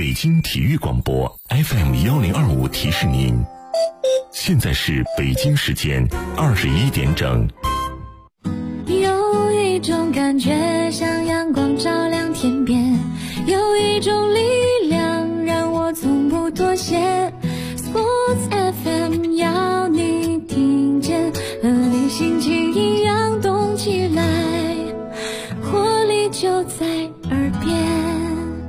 北京体育广播 FM1025提示您，现在是北京时间21点整。 有一种感觉像阳光照亮天边，有一种力量让我从不妥协。Sports FM 要你听见，和你心情一样动起来，活力就在耳边。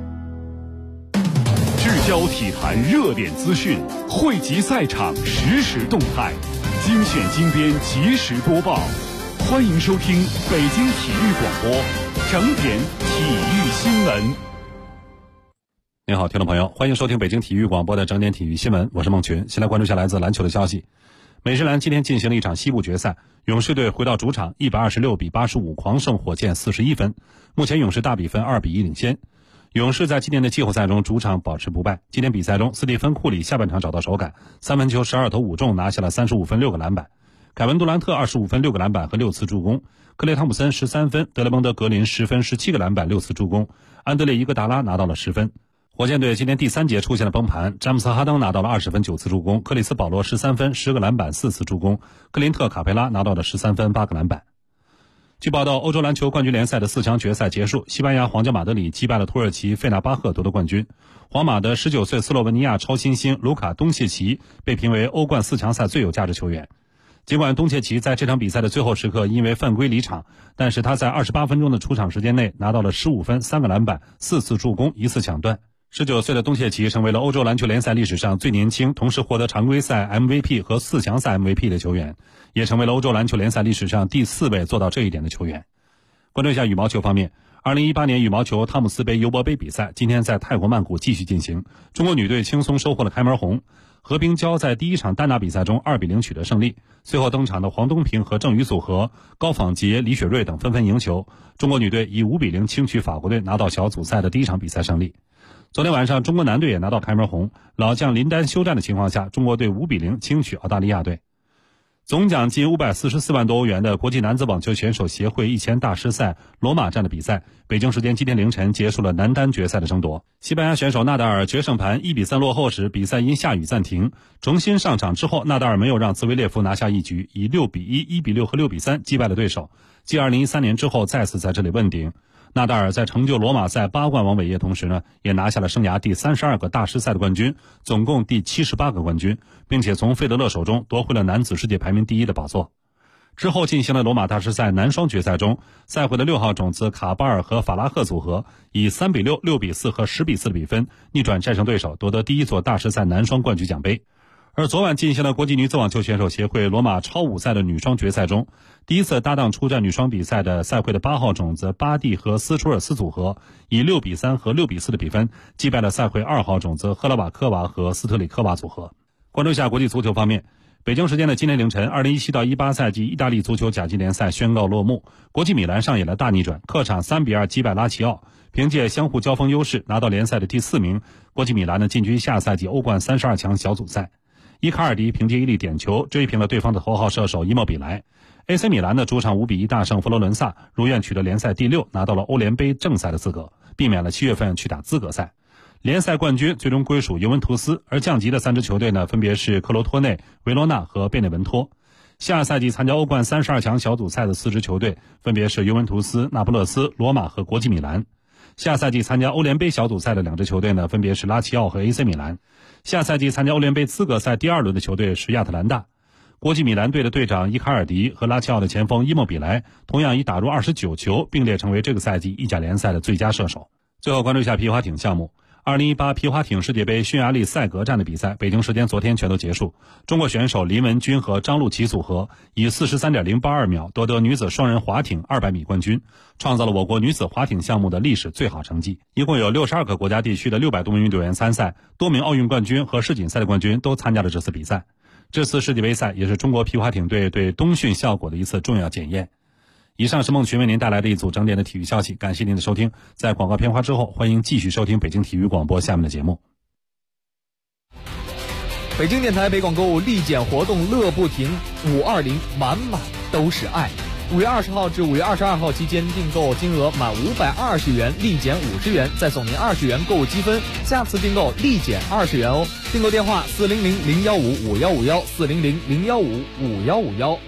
聚焦体坛热点资讯，汇集赛场实时动态，精选精编及时播报。欢迎收听北京体育广播整点体育新闻。 您好，听众朋友，欢迎收听北京体育广播的整点体育新闻，我是孟群。先来关注一下来自篮球的消息。美职篮今天进行了一场西部决赛，勇士队回到主场126-85狂胜火箭41分，目前勇士大比分2-1领先。勇士在今年的季后赛中主场保持不败，今天比赛中斯蒂芬·库里下半场找到手感，三分球12投5中，拿下了35分6个篮板。凯文杜兰特25分6个篮板和6次助攻，克雷汤普森13分，德雷蒙德格林10分17个篮板6次助攻，安德烈伊戈达拉拿到了10分。火箭队今天第三节出现了崩盘，詹姆斯哈登拿到了20分9次助攻，克里斯保罗13分10个篮板4次助攻，克林特卡佩拉拿到了13分8个篮板。据报道，欧洲篮球冠军联赛的4强决赛结束，西班牙皇家马德里击败了土耳其费纳巴赫夺得冠军。皇马的19岁斯洛文尼亚超新星卢卡·东契奇被评为欧冠4强赛最有价值球员。尽管东契奇在这场比赛的最后时刻因为犯规离场，但是他在28分钟的出场时间内拿到了15分3个篮板4次助攻1次抢断。19岁的东契奇成为了欧洲篮球联赛历史上最年轻同时获得常规赛 MVP 和4强赛 MVP 的球员，也成为了欧洲篮球联赛历史上第4位做到这一点的球员。关注一下羽毛球方面，2018年羽毛球汤姆斯杯尤伯杯比赛今天在泰国曼谷继续进行，中国女队轻松收获了开门红。何冰娇在第一场单打比赛中2-0取得胜利，随后登场的黄东萍和郑宇组合、高仿杰、李雪芮等纷纷赢球，中国女队以5-0轻取法国队，拿到小组赛的第一场比赛胜利。昨天晚上中国男队也拿到开门红，老将林丹休战的情况下，中国队5-0轻取澳大利亚队。总奖金544万多欧元的国际男子网球选手协会1000大师赛罗马站的比赛，北京时间今天凌晨结束了男单决赛的争夺。西班牙选手纳达尔决胜盘1-3落后时，比赛因下雨暂停，重新上场之后，纳达尔没有让兹维列夫拿下一局，以6-1、1-6和6-3击败了对手，继2013年之后再次在这里问鼎。纳达尔在成就罗马赛8冠王伟业同时呢，也拿下了生涯第32个大师赛的冠军，总共第78个冠军，并且从费德勒手中夺回了男子世界排名第1的宝座。之后进行了罗马大师赛男双决赛中，赛会的6号种子卡巴尔和法拉赫组合以3-6、6-4和10-4的比分逆转战胜对手，夺得第1座大师赛男双冠军奖杯。而昨晚进行了国际女子网球选手协会罗马超5赛的女双决赛中，第一次搭档出战女双比赛的赛会的8号种子巴蒂和斯楚尔斯组合以6-3和6-4的比分击败了赛会2号种子赫拉瓦科娃和斯特里科娃组合。关注一下国际足球方面，北京时间的今天凌晨，2017-18赛季意大利足球甲级联赛宣告落幕，国际米兰上演了大逆转，客场3-2击败拉齐奥，凭借相互交锋优势拿到联赛的第4名，国际米兰呢进军下赛季欧冠32强小组赛。伊卡尔迪凭借一粒点球追平了对方的头号射手伊莫比莱。AC 米兰的主场5-1大胜佛罗伦萨，如愿取得联赛第6，拿到了欧联杯正赛的资格，避免了7月份去打资格赛。联赛冠军最终归属尤文图斯，而降级的3支球队呢，分别是克罗托内、维罗纳和贝内文托。下赛季参加欧冠32强小组赛的4支球队分别是尤文图斯、那不勒斯、罗马和国际米兰。下赛季参加欧联杯小组赛的2支球队呢，分别是拉齐奥和 AC 米兰。下赛季参加欧联杯资格赛第2轮的球队是亚特兰大。国际米兰队的队长伊卡尔迪和拉齐奥的前锋伊莫比莱同样已打入29球，并列成为这个赛季意甲联赛的最佳射手。最后关注一下皮划艇项目。2018皮划艇世界杯匈牙利赛格站的比赛，北京时间昨天全都结束。中国选手林文君和张路琪组合以 43.082 秒夺得女子双人划艇200米冠军，创造了我国女子划艇项目的历史最好成绩。一共有62个国家地区的600多名运动员参赛，多名奥运冠军和世锦赛的冠军都参加了这次比赛。这次世界杯赛也是中国皮划艇队对冬训效果的一次重要检验。以上是孟群为您带来的一组整点的体育消息，感谢您的收听。在广告片花之后，欢迎继续收听北京体育广播下面的节目。 北京电台北广购物立减活动乐不停，520满满都是爱。 5月20号至5月22号期间订购金额满520元立减50元，再送您20元购物积分，下次订购立减20元哦。订购电话400-015-5151 400-015-5151。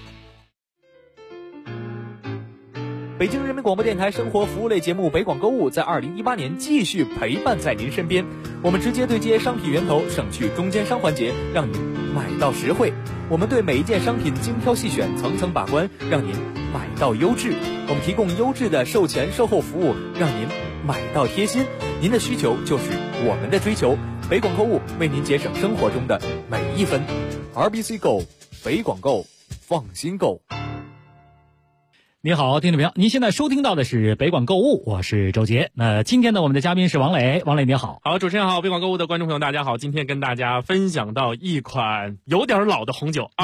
北京人民广播电台生活服务类节目北广购物在2018年继续陪伴在您身边，我们直接对接商品源头，省去中间商环节，让您买到实惠。我们对每一件商品精挑细选，层层把关，让您买到优质。我们提供优质的售前售后服务，让您买到贴心。您的需求就是我们的追求，北广购物为您节省生活中的每一分。RBC Go， 北广购，放心购。 你好，听众朋友，您现在收听到的是北广购物，我是周杰。那今天呢，我们的嘉宾是王磊。王磊你好。 好，主持人好，北广购物的观众朋友大家好。今天跟大家分享到一款有点老的红酒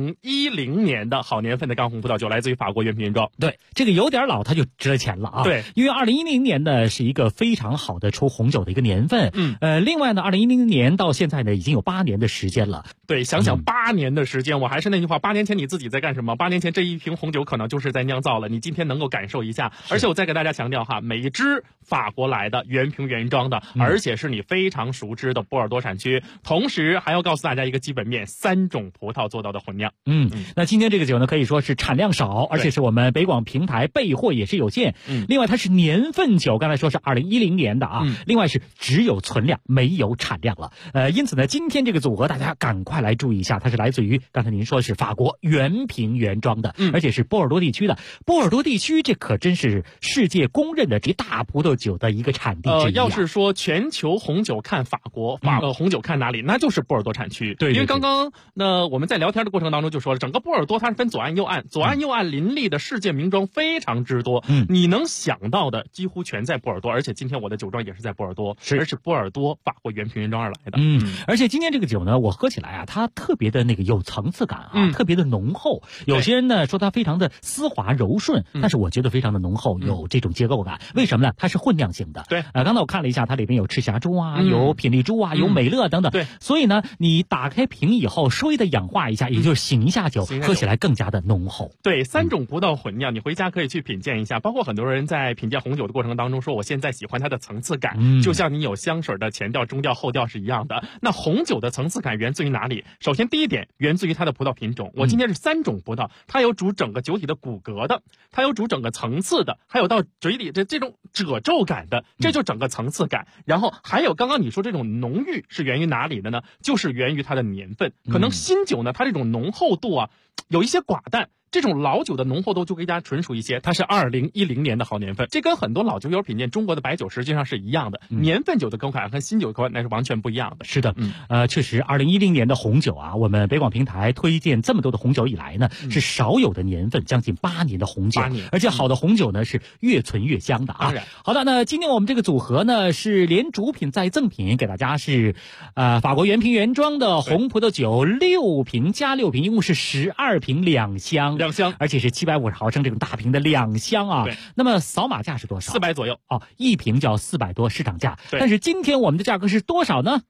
，2010年的好年份的干红葡萄酒，来自于法国原瓶原装。 对，这个有点老它就值了钱了啊。 对， 因为2010年呢是一个非常好的出红酒的一个年份。另外呢，2010年到现在呢已经有8年的时间了。 对，想想8年的时间，我还是那句话，8年前你自己在干什么？8年前这一瓶红酒可能就是在酿造了，你今天能够感受一下。而且我再给大家强调哈，每一支法国来的原瓶原装的，而且是你非常熟知的波尔多产区，同时还要告诉大家一个基本面，3种葡萄做到的混酿。 那今天这个酒呢可以说是产量少，而且是我们北广平台备货也是有限。另外它是年份酒，刚才说是2010年的啊。另外是只有存量没有产量了。因此呢，今天这个组合大家赶快来注意一下，它是来自于刚才您说是法国原瓶原装的，而且是波尔多地区的。波尔多地区这可真是世界公认的这大葡萄酒的一个产地之一要是说全球红酒看法国，红酒看哪里，那就是波尔多产区。 对， 因为刚刚我们在聊天的过程当中就说了，整个波尔多它是分左岸右岸，左岸右岸林立的世界名庄非常之多，你能想到的几乎全在波尔多，而且今天我的酒庄也是在波尔多，而是波尔多法国原瓶原装而来的。 而且今天这个酒呢，我喝起来啊，它特别的那个有层次感啊，特别的浓厚。有些人呢说它非常的丝滑柔顺，但是我觉得非常的浓厚，有这种结构感。为什么呢？它是混酿型的。 对， 刚才我看了一下，它里边有赤霞珠啊，有品丽珠啊，有美乐等等。 对， 所以呢，你打开瓶以后，稍微的氧化一下，也就是醒一下酒，喝起来更加的浓厚。 对，3种葡萄混酿，你回家可以去品鉴一下。包括很多人在品鉴红酒的过程当中说，我现在喜欢它的层次感，就像你有香水的前调、中调、后调是一样的。那红酒的层次感源自于哪里？首先第一点，源自于它的葡萄品种。我今天是3种葡萄，它有主整个酒体的骨骼的，它有主整个层次的，还有到嘴里这种褶皱感的，这就整个层次感。然后还有刚刚你说这种浓郁是源于哪里的呢？就是源于它的年份。可能新酒呢，它这种浓厚度啊有一些寡淡，这种老酒的浓厚度就更加纯熟一些。它是2010年的好年份，这跟很多老酒友品鉴中国的白酒实际上是一样的。年份酒的口感和新酒的口感那是完全不一样的。 是的，确实2010年的红酒啊，我们北广平台推荐这么多的红酒以来呢，是少有的年份，将近8年的红酒。而且好的红酒呢是越存越香的啊。 当然， 好的，那今天我们这个组合呢是连主品再赠品，给大家是法国原瓶原装的红葡萄酒6瓶加6瓶，一共是12瓶2箱，而且是750毫升这种大瓶的2箱啊。 对， 那么扫码价是多少 ？400左右哦，一瓶就要400多市场价。但是今天我们的价格是多少呢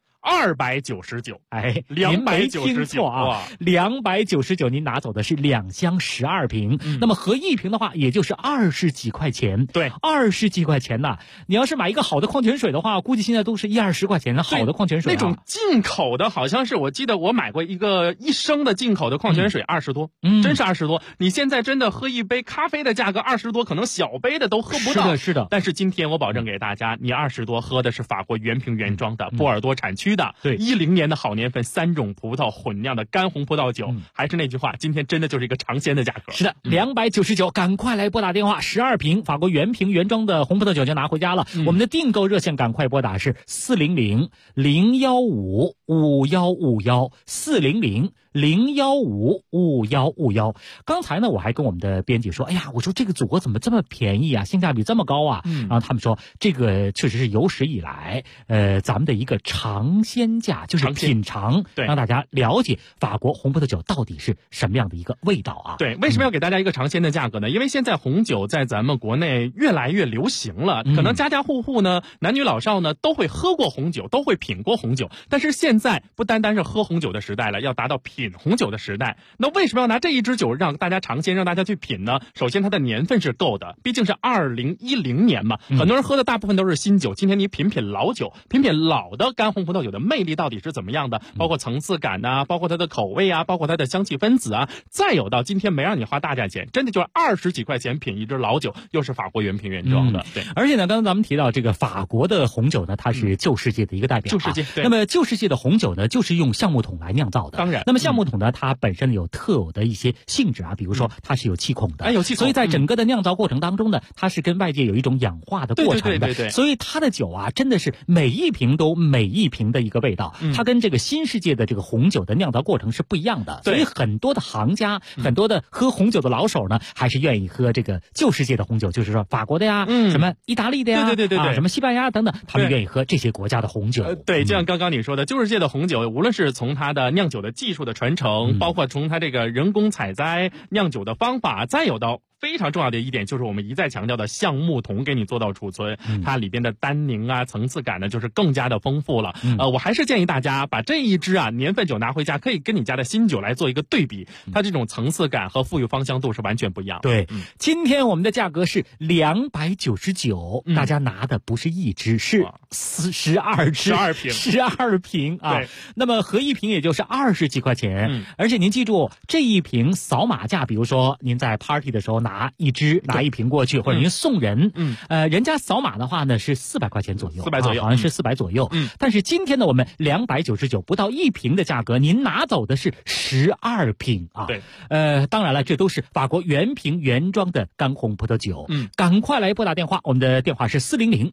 ？299， 哎 ，299 啊，299，您拿走的是2箱12瓶，那么合一瓶的话，也就是20几块钱。 对 ，20几块钱呐！你要是买一个好的矿泉水的话，估计现在都是10-20块钱的好的矿泉水。 那种进口的，好像是我记得我买过一个1升的进口的矿泉水，20多，真是20多。你现在真的喝一杯咖啡的价格20多，可能小杯的都喝不到。 是的。 但是今天我保证给大家，你20多喝的是法国原瓶原装的波尔多产区的， 对 ，10年的好年份，3种葡萄混酿的干红葡萄酒。还是那句话，今天真的就是一个尝鲜的价格。 是的，299，赶快来拨打电话，12瓶法国原瓶原装的红葡萄酒就拿回家了。我们的订购热线赶快拨打是400-015-5151 400-015-5151。刚才呢，我还跟我们的编辑说，哎呀，我说这个组合怎么这么便宜啊，性价比这么高啊？然后他们说，这个确实是有史以来，咱们的一个尝鲜价，就是品尝，让大家了解法国红葡萄酒到底是什么样的一个味道啊？ 对，为什么要给大家一个尝鲜的价格呢？因为现在红酒在咱们国内越来越流行了，可能家家户户呢，男女老少呢都会喝过红酒，都会品过红酒，但是现在不单单是喝红酒的时代了，要达到品品红酒的时代。那为什么要拿这一支酒让大家尝鲜，让大家去品呢？首先它的年份是够的，毕竟是2010年嘛，很多人喝的大部分都是新酒。今天你品品老酒，品品老的干红葡萄酒的魅力到底是怎么样的，包括层次感啊，包括它的口味啊，包括它的香气分子啊，再有到今天没让你花大价钱，真的就是20几块钱品一支老酒，又是法国原瓶原装的。对， 而且呢，刚刚咱们提到这个法国的红酒呢，它是旧世界的一个代表。 旧世界，对。 那么旧世界的红酒呢，就是用橡木桶来酿造的。 当然， 那么橡木桶呢，它本身有特有的一些性质啊，比如说它是有气孔的， 有气孔， 所以在整个的酿造过程当中呢，它是跟外界有一种氧化的过程的。 对。 所以它的酒啊，真的是每一瓶都每一瓶的一个味道，它跟这个新世界的这个红酒的酿造过程是不一样的。所以很多的行家，很多的喝红酒的老手呢，还是愿意喝这个旧世界的红酒，就是说法国的呀，什么意大利的呀， 对， 什么西班牙等等，他们愿意喝这些国家的红酒。 对，就像刚刚你说的，旧世界的红酒，无论是从它的酿酒的技术的传承，包括从它这个人工采摘酿酒的方法，再有到非常重要的一点，就是我们一再强调的橡木桶给你做到储存，它里边的单宁啊、层次感呢，就是更加的丰富了。我还是建议大家把这一支年份酒拿回家，可以跟你家的新酒来做一个对比，它这种层次感和富裕芳香度是完全不一样的。 对，今天我们的价格是299，大家拿的不是一支，是12支，12瓶啊。 对， 那么合一瓶也就是20几块钱，而且您记住，这一瓶扫码价，比如说您在 party 的时候拿一瓶过去，或者您送人，人家扫码的话呢是400块钱左右 ，400左右， 好像是400左右。但是今天呢，我们299不到一瓶的价格，您拿走的是12瓶啊。 对， 当然了，这都是法国原瓶原装的干红葡萄酒。赶快来拨打电话，我们的电话是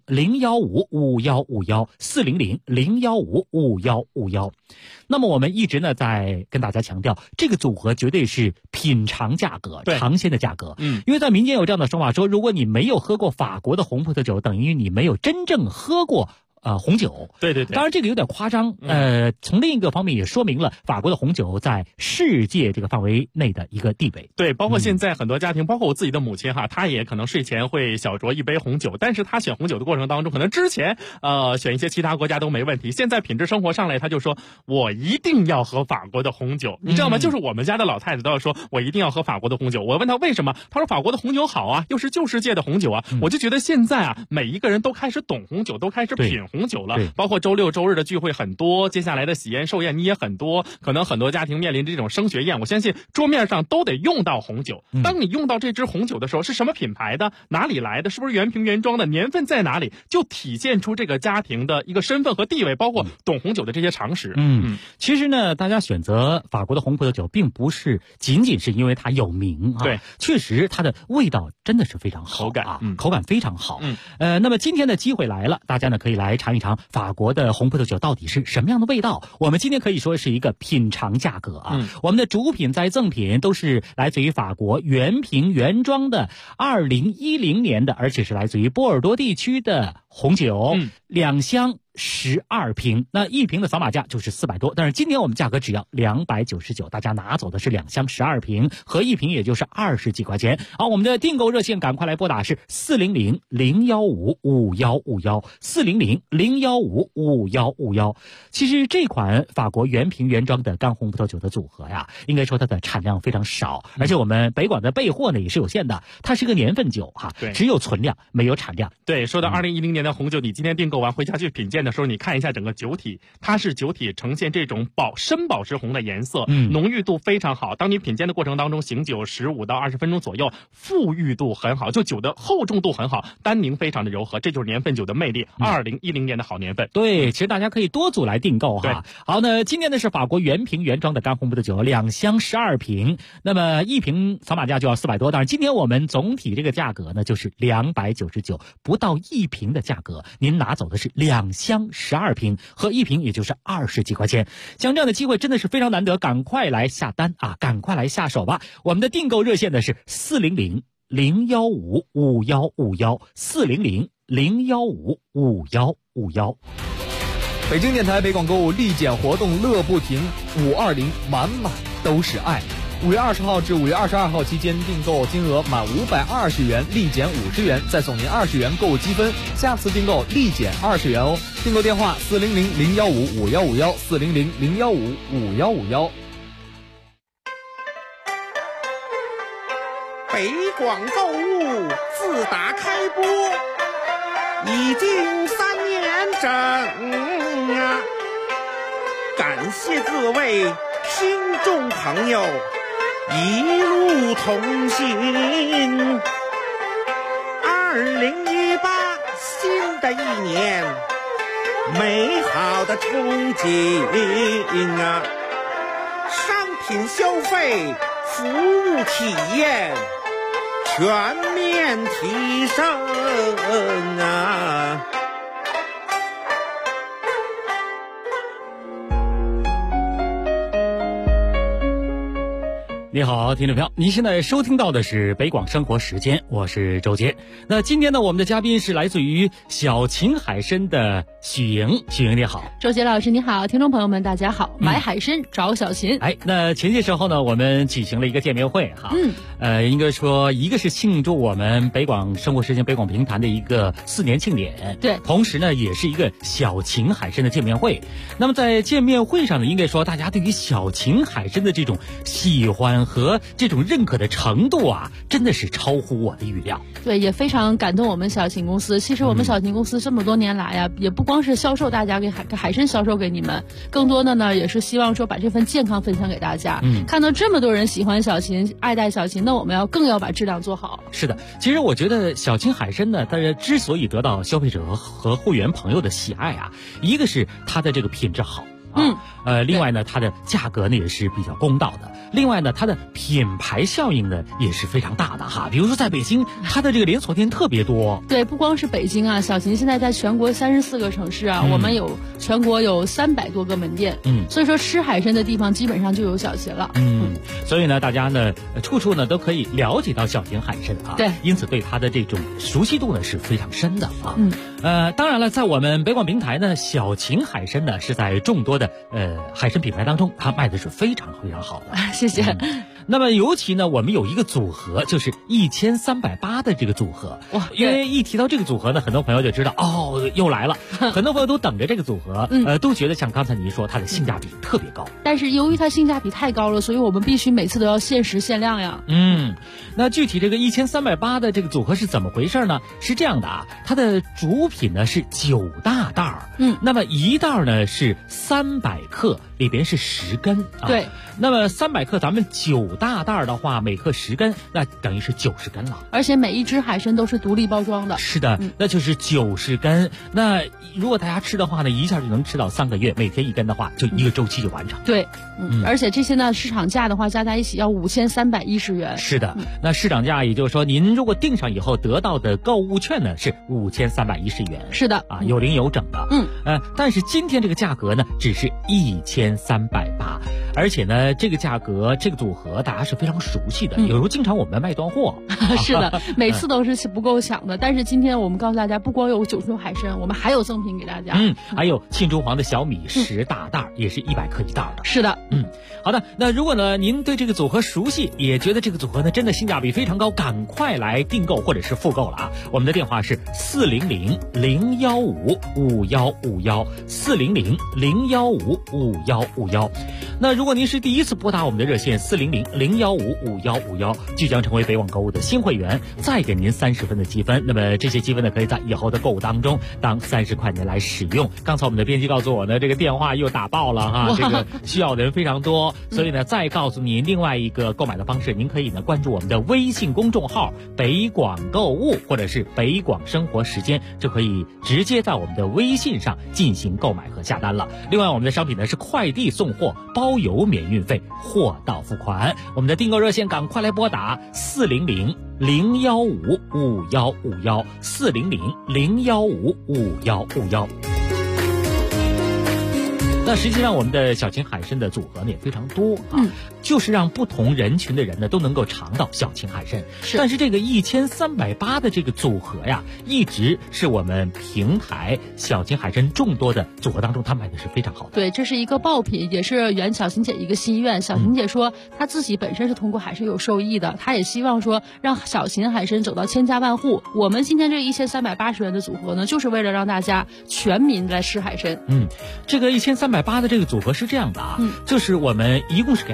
400-015-5151，400-015-5151。那么我们一直呢在跟大家强调，这个组合绝对是品尝价格，尝鲜的价格。因为在民间有这样的说法说，如果你没有喝过法国的红葡萄酒，等于你没有真正喝过红酒。 对， 当然这个有点夸张。从另一个方面也说明了法国的红酒在世界这个范围内的一个地位。 对，包括现在很多家庭，包括我自己的母亲她也可能睡前会小酌一杯红酒，但是她选红酒的过程当中，可能之前选一些其他国家都没问题，现在品质生活上来，她就说我一定要喝法国的红酒，你知道吗？就是我们家的老太太都要说我一定要喝法国的红酒。我问她为什么，她说法国的红酒好啊，又是旧世界的红酒啊。我就觉得现在每一个人都开始懂红酒，都开始品红酒了。包括周六周日的聚会很多，接下来的喜宴寿宴你也很多，可能很多家庭面临着这种升学宴，我相信桌面上都得用到红酒。当你用到这支红酒的时候，是什么品牌的，哪里来的，是不是原瓶原装的，年份在哪里，就体现出这个家庭的一个身份和地位，包括懂红酒的这些常识。 其实呢，大家选择法国的红葡萄酒并不是仅仅是因为它有名啊， 对， 确实它的味道真的是非常好，口感非常好。那么今天的机会来了，大家呢可以来尝一尝法国的红葡萄酒到底是什么样的味道。我们今天可以说是一个品尝价格啊。我们的主品在赠品都是来自于法国原瓶原装的2010年的，而且是来自于波尔多地区的红酒，2箱12瓶，那一瓶的扫码价就是400多，但是今天我们价格只要299，大家拿走的是2箱12瓶，合一瓶也就是20几块钱。好，我们的订购热线赶快来拨打是400-015-5151，400-015-5151。其实这款法国原瓶原装的干红葡萄酒的组合呀，应该说它的产量非常少，而且我们北广的备货呢也是有限的，它是个年份酒只有存量没有产量。 对，说到2010年的红酒，你今天订购完回家去品鉴的时候，你看一下整个酒体，它是酒体呈现这种深宝石红的颜色，浓郁度非常好。当你品鉴的过程当中，醒酒15到20分钟左右，富裕度很好，就酒的厚重度很好，单宁非常的柔和，这就是年份酒的魅力。2010年的好年份。 对，其实大家可以多组来订购哈。好，那今天呢是法国原瓶原装的干红葡萄酒，2箱12瓶，那么一瓶扫码价就要400多，当然今天我们总体这个价格呢就是299，不到一瓶的价格，您拿走的是2箱12瓶，和一瓶也就是20几块钱。像这样的机会真的是非常难得，赶快来下单啊，赶快来下手吧。我们的订购热线呢是400-015-5151，400-015-5151。 北京电台北广购物立减活动乐不停，520满满都是爱。5月20号至5月22号期间，订购金额满520元立减50元，再送您20元购物积分，下次订购立减20元哦。订购电话400-015-5151，400-015-5151。 北广购物自打开播已经3年整啊，感谢各位听众朋友一路同行。2018新的一年，美好的憧憬啊，商品消费、服务体验全面提升啊！ 你好，听众朋友，您现在收听到的是北广生活时间，我是周杰。那今天呢，我们的嘉宾是来自于小秦海参的许莹。许莹你好。 周杰老师你好，听众朋友们大家好。买海参找小秦。 那前些时候呢，我们举行了一个见面会哈。应该说一个是庆祝我们北广生活时间北广评坛的一个4年庆典， 对， 同时呢也是一个小秦海参的见面会。那么在见面会上呢，应该说大家对于小秦海参的这种喜欢和这种认可的程度啊，真的是超乎我的预料。 对，也非常感动我们小秦公司。其实我们小秦公司这么多年来呀，也不光是销售大家给海参销售给你们，更多的呢也是希望说把这份健康分享给大家。看到这么多人喜欢小秦，爱戴小秦，那我们更要把质量做好。 是的，其实我觉得小秦海参呢，它之所以得到消费者和会员朋友的喜爱啊，一个是它的这个品质好。另外呢，它的价格呢也是比较公道的。另外呢，它的品牌效应呢也是非常大的哈。比如说在北京，它的这个连锁店特别多。 对，不光是北京啊，小秦现在在全国34个城市啊，我们全国有300多个门店。所以说吃海参的地方基本上就有小秦了。 所以呢，大家呢处处呢都可以了解到小秦海参啊。 对， 因此对它的这种熟悉度呢是非常深的啊。当然了，在我们北广平台呢，小秦海参呢是在众多的海参品牌当中，它卖的是非常非常好的。 谢谢。 那么尤其呢，我们有一个组合，就是1380的这个组合。哇，因为一提到这个组合呢，很多朋友就知道又来了。很多朋友都等着这个组合，都觉得像刚才您说，它的性价比特别高。 但是由于它性价比太高了，所以我们必须每次都要限时限量呀。 那具体这个1380的这个组合是怎么回事呢？是这样的啊，它的主品呢是9大袋儿。那么一袋呢是300克，里边是10根啊。 对。 那么300克，咱们9大袋的话，每克10根，那等于是90根了。 而且每一只海参都是独立包装的。 是的，那就是90根。那如果大家吃的话呢，一下就能吃到3个月，每天1根的话，就1个周期就完成。 对，而且这些呢，市场价的话加在一起要5310元。 是的，那市场价也就是说，您如果订上以后得到的购物券呢是5310元。 是的， 啊，有零有整的。但是今天这个价格呢，只是1380，而且呢，这个价格这个组合大家是非常熟悉的，有时候经常我们卖断货。 是的，每次都是不够抢的。但是今天我们告诉大家，不光有9种海参，我们还有赠品给大家。 还有庆州黄的小米10大袋，也是100克一袋的。 是的， 好的。那如果呢您对这个组合熟悉，也觉得这个组合呢真的性价比非常高，赶快来订购或者是复购了啊！我们的电话是400-015-5151，400-015-5151。那如果您是第一次拨打我们的热线400-015-5151，即将成为北网购物的新会员，再给您30分的积分。那么这些积分呢，可以在以后的购物当中当30块钱来使用。刚才我们的编辑告诉我呢，这个电话又打爆了哈，这个需要的人非常多，所以呢，再告诉您另外一个购买的方式，您可以呢关注我们的微信公众号北广购物，或者是北广生活时间，就可以直接在我们的微信上进行购买和下单了。另外，我们的商品呢是快递送货，包邮免运费，货到付款。我们的订购热线赶快来拨打400-015-5151，400-015-5151。那实际上我们的小秦海参的组合呢也非常多啊，就是让不同人群的人呢都能够尝到小秦海参。但是这个1380的这个组合呀，一直是我们平台小秦海参众多的组合当中，它卖的是非常好的。 对，这是一个爆品，也是圆小秦姐一个心愿。小秦姐说，她自己本身是通过海参有受益的，她也希望说让小秦海参走到千家万户。我们今天这1380元的组合呢，就是为了让大家全民来吃海参。 这个1380的这个组合是这样的啊，就是我们一共是给大家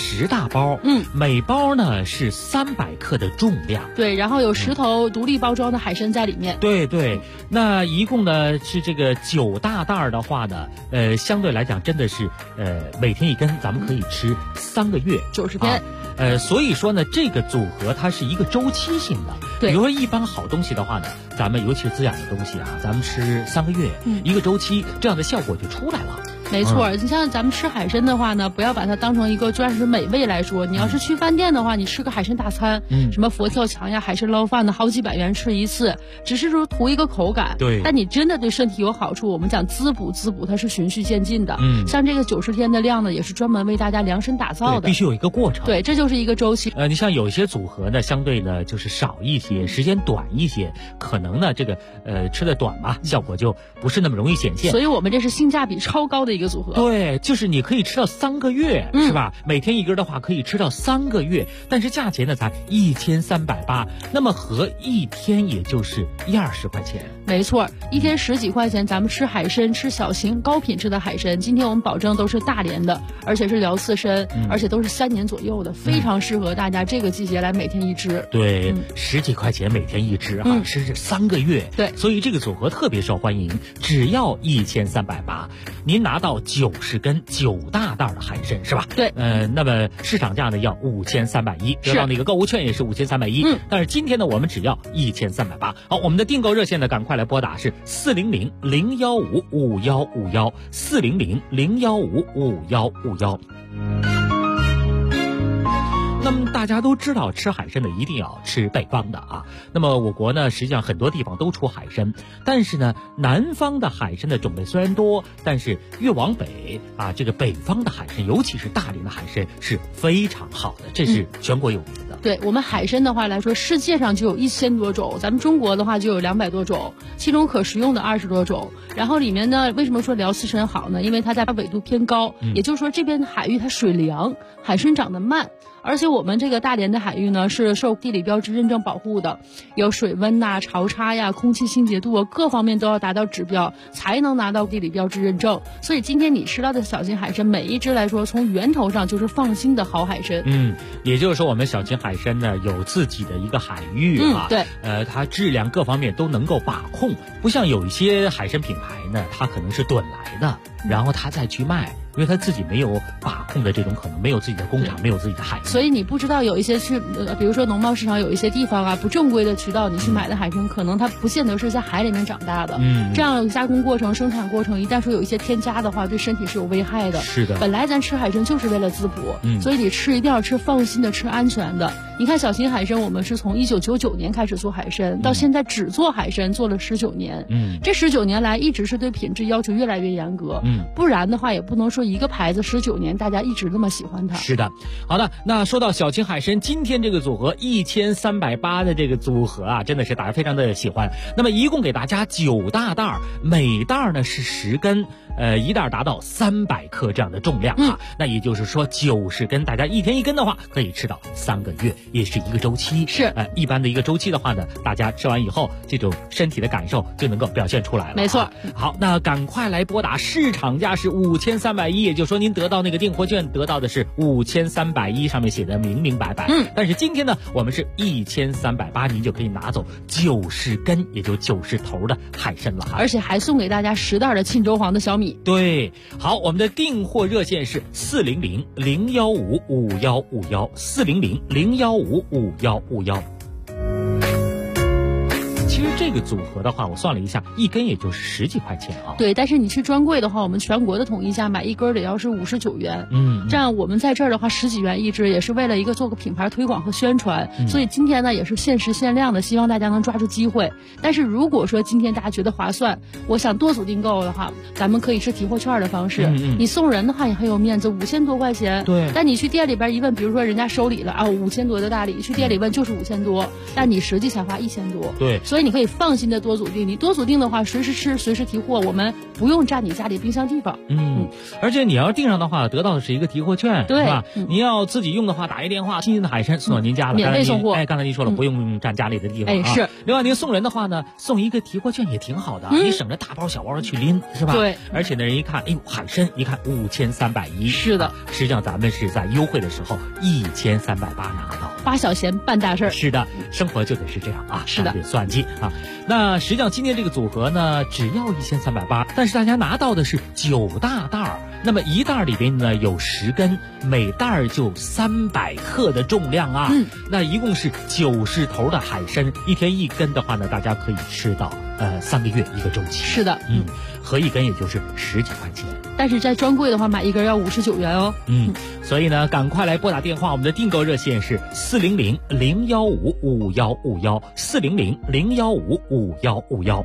10大包，每包呢是300克的重量。 对，然后有10头独立包装的海参在里面。 对，那一共呢是这个9大袋的话呢，相对来讲真的是每天一根，咱们可以吃3个月 ，90天。 所以说呢，这个组合它是一个周期性的。 对， 比如说一般好东西的话呢，咱们尤其是滋养的东西啊，咱们吃3个月，一个周期，这样的效果就出来了。 没错，你像咱们吃海参的话呢，不要把它当成一个就按是美味来说。你要是去饭店的话，你吃个海参大餐，什么佛跳墙呀、海参捞饭的，好几百元吃一次，只是说图一个口感。 对， 但你真的对身体有好处。我们讲滋补，它是循序渐进的。像这个90天的量呢，也是专门为大家量身打造的， 必须有一个过程。 对，这就是一个周期。 你像有一些组合呢，相对呢就是少一些，时间短一些，可能呢这个吃的短嘛，效果就不是那么容易显现。 所以我们这是性价比超高的一个组合。 对。就是你可以吃到3个月，是吧？每天一根的话可以吃到3个月，但是价钱呢才1380，那么合一天也就是20块钱。 没错，一天10几块钱，咱们吃海参，吃小型高品质的海参。今天我们保证都是大连的，而且是辽刺参，而且都是3年左右的，非常适合大家这个季节来每天一只。 对，10几块钱每天一只哈，吃这3个月。 对， 所以这个组合特别受欢迎，只要1380，您拿到90根9大袋的海参是吧？ 对， 那么市场价呢要5310，得到那个购物券也是5310。但是今天呢，我们只要1380。好，我们的订购热线呢，赶快来拨打是400-015-5151，400-015-5151。那么大家都知道，吃海参的一定要吃北方的啊。那么我国呢，实际上很多地方都出海参，但是呢，南方的海参的种类虽然多，但是越往北啊，这个北方的海参，尤其是大连的海参是非常好的，这是全国有名的。 对，我们海参的话来说，世界上就有1000多种，咱们中国的话就有200多种，其中可食用的20多种。然后里面呢，为什么说辽刺参好呢？因为它在纬度偏高，也就是说这边的海域它水凉，海参长得慢。而且我们这个大连的海域呢，是受地理标志认证保护的，有水温呐、潮差呀、空气清洁度啊，各方面都要达到指标，才能拿到地理标志认证。所以今天你吃到的小型海参，每一只来说，从源头上就是放心的好海参。 也就是说，我们小型海参呢有自己的一个海域啊， 对， 它质量各方面都能够把控，不像有一些海参品牌呢，它可能是趸来的，然后它再去卖。因为他自己没有把控的这种可能，没有自己的工厂，没有自己的海域， 所以你不知道有一些去，比如说农贸市场有一些地方啊，不正规的渠道，你去买的海参，可能它不见得是在海里面长大的。这样加工过程、生产过程，一旦说有一些添加的话，对身体是有危害的。 是的， 本来咱吃海参就是为了滋补，所以你吃一定要吃放心的、吃安全的。你看小型海参，我们是从1999年开始做海参，到现在只做海参做了19年。这19年来一直是对品质要求越来越严格。不然的话也不能说一个牌子19年大家一直那么喜欢它。 是的，好的，那说到小型海参，今天这个组合1380的这个组合啊，真的是大家非常的喜欢。那么一共给大家9大袋，每袋呢是10根，一袋达到300克这样的重量啊。那也就是说90根，大家一天一根的话，可以吃到3个月，也是一个周期。 是， 一般的一个周期的话呢，大家吃完以后，这种身体的感受就能够表现出来了。 没错。 好，那赶快来拨打，市场价是5310，也就是说您得到那个订货券，得到的是5310，上面写的明明白白。但是今天呢，我们是1380，您就可以拿走90根，也就90头的海参了， 而且还送给大家10袋的沁州黄的小米。 对，好，我们的订货热线是400-015-5151，400-015-5151。其实这个组合的话，我算了一下，一根也就是10几块钱啊。 对，但是你去专柜的话，我们全国的统一价买一根得要是59元。这样我们在这儿的话10几元一只，也是为了一个做个品牌推广和宣传。所以今天呢也是限时限量的，希望大家能抓住机会。但是如果说今天大家觉得划算，我想多组订购的话，咱们可以是提货券的方式。你送人的话也很有面子，5000多块钱。 对。 但你去店里边一问，比如说人家收礼了啊，5000多的大礼，去店里问就是5000多，但你实际才花1000多。 对。 所以你可以放心的多组订。你多组订的话，随时吃，随时提货，我们不用占你家里冰箱地方。 而且你要订上的话，得到的是一个提货券， 对， 是吧？你要自己用的话，打一电话，新鲜的海参送到您家了， 免费送货。 刚才您说了，不用占家里的地方。 是。 另外，您送人的话呢，送一个提货券也挺好的，你省着大包小包的去拎，是吧？ 对。 而且呢，人一看，哎呦，海参一看5310， 是的。 实际上咱们是在优惠的时候1380拿到， 花小钱办大事儿。 是的，生活就得是这样啊， 是的， 得算计啊。那实际上今天这个组合呢，只要1380，但是大家拿到的是9大袋儿。那么一袋里边呢有10根，每袋就300克的重量啊。那一共是90头的海参，一天1根的话呢，大家可以吃到3个月1个周期。 是的， 合1根也就是10几块钱。 但是在专柜的话，买1根要59元哦。 所以呢，赶快来拨打电话，我们的订购热线是400-015-5151，400-015-5151。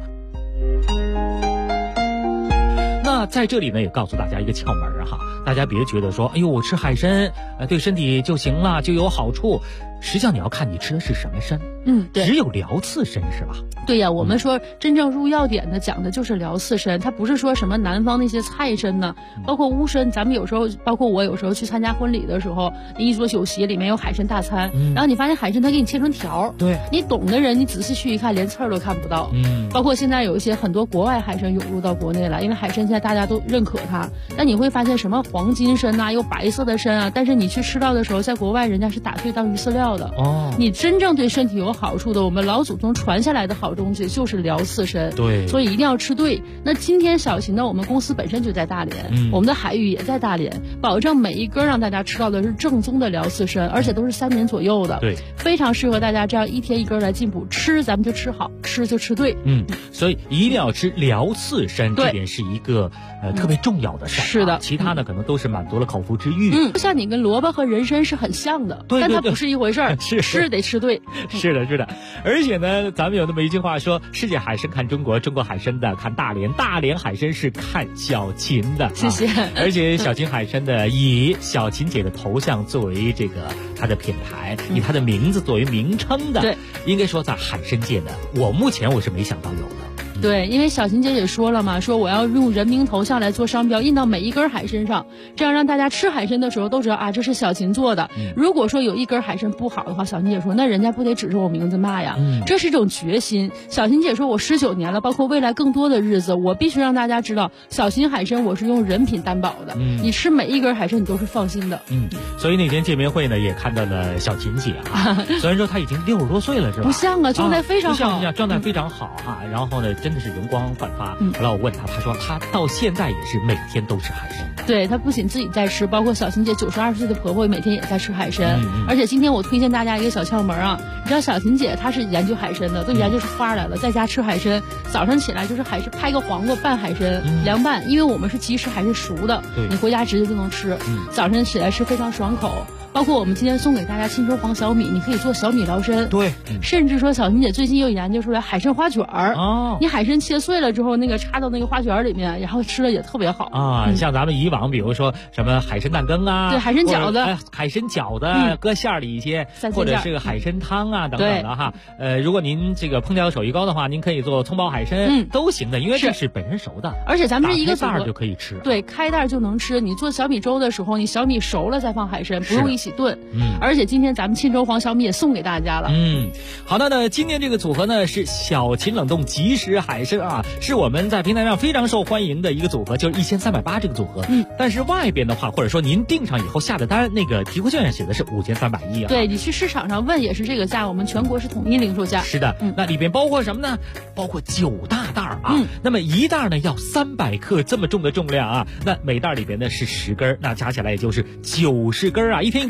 那在这里呢，也告诉大家一个窍门哈，大家别觉得说，哎呦，我吃海参，对身体就行了，就有好处。实际上你要看你吃的是什么参， 对， 只有辽刺参是吧？ 对呀，我们说真正入药典的讲的就是辽刺参，它不是说什么南方那些菜参呢，包括乌参，咱们有时候，包括我有时候去参加婚礼的时候，一桌酒席里面有海参大餐，然后你发现海参它给你切成条， 对， 你懂的人你仔细去一看，连刺儿都看不到。包括现在有一些很多国外海参涌入到国内来，因为海参现在大家都认可它，但你会发现什么黄金参啊，有白色的参啊，但是你去吃到的时候，在国外人家是打碎当鱼饲料的。你真正对身体有好处的，我们老祖宗传下来的好东西就是辽刺参， 对， 所以一定要吃对。那今天小秦呢，我们公司本身就在大连，我们的海域也在大连，保证每一根让大家吃到的是正宗的辽刺参，而且都是3年左右的， 对， 非常适合大家这样一天1根来进补，吃咱们就吃好，吃就吃对。 所以一定要吃辽刺参，这点是一个特别重要的事儿。 是的， 其他呢可能都是满足了口腹之欲。 像你跟萝卜和人参是很像的， 对， 但它不是一回事儿。吃得吃对。 是的，是的。而且呢，咱们有那么一句话说，世界海参看中国，中国海参的看大连，大连海参是看小秦的。 谢谢。 而且小秦海参的以小秦姐的头像作为这个它的品牌，以它的名字作为名称的， 对， 应该说在海参界呢，目前我是没想到有的。 对，因为小秦姐也说了嘛，说我要用人名头像来做商标，印到每一根海参上，这样让大家吃海参的时候都知道啊，这是小秦做的。如果说有一根海参不好的话，小秦姐说那人家不得指着我名字骂呀？这是一种决心。小秦姐说我19年了，包括未来更多的日子，我必须让大家知道，小秦海参我是用人品担保的。你吃每一根海参你都是放心的。 所以那天见面会呢，也看到了小秦姐啊，虽然说她已经60多岁了，是吧？ 不像啊，状态非常好， 状态非常好啊。然后呢，真的是容光焕发。后来我问她，她说她到现在也是每天都吃海参。 对，她不仅自己在吃，包括小秦姐92岁的婆婆每天也在吃海参。而且今天我推荐大家一个小窍门啊，你知道小秦姐她是研究海参的，都研究出花来了，在家吃海参，早上起来就是海参拍个黄瓜拌海参，凉拌，因为我们是及时海参熟的，你回家直接就能吃。早上起来吃非常爽口。包括我们今天送给大家沁州黄小米，你可以做小米辽参。 对， 甚至说小秦姐最近又研究出来海参花卷儿。你海参切碎了之后，那个插到那个花卷里面，然后吃了也特别好啊。像咱们以往比如说什么海参蛋羹啊， 对，海参饺子， 海参饺子搁馅儿里一些，或者是个海参汤啊等等的哈。如果您这个烹调手艺高的话，您可以做葱爆海参，都行的，因为这是本身熟的， 而且咱们是一个袋儿就可以吃。 对，开袋就能吃。你做小米粥的时候，你小米熟了再放海参，不用一起炖。而且今天咱们沁州黄小米也送给大家了。 好的呢，今天这个组合呢是小秦冷冻即食海参啊，是我们在平台上非常受欢迎的一个组合，就是1380这个组合。但是外边的话，或者说您订上以后下的单，那个提货券上写的是5310啊。 对，你去市场上问也是这个价，我们全国是统一零售价。 是的，那里边包括什么呢？包括9大袋啊。那么一袋呢要300克这么重的重量啊，那每袋里边呢是10根，那加起来也就是90根啊，一天1根。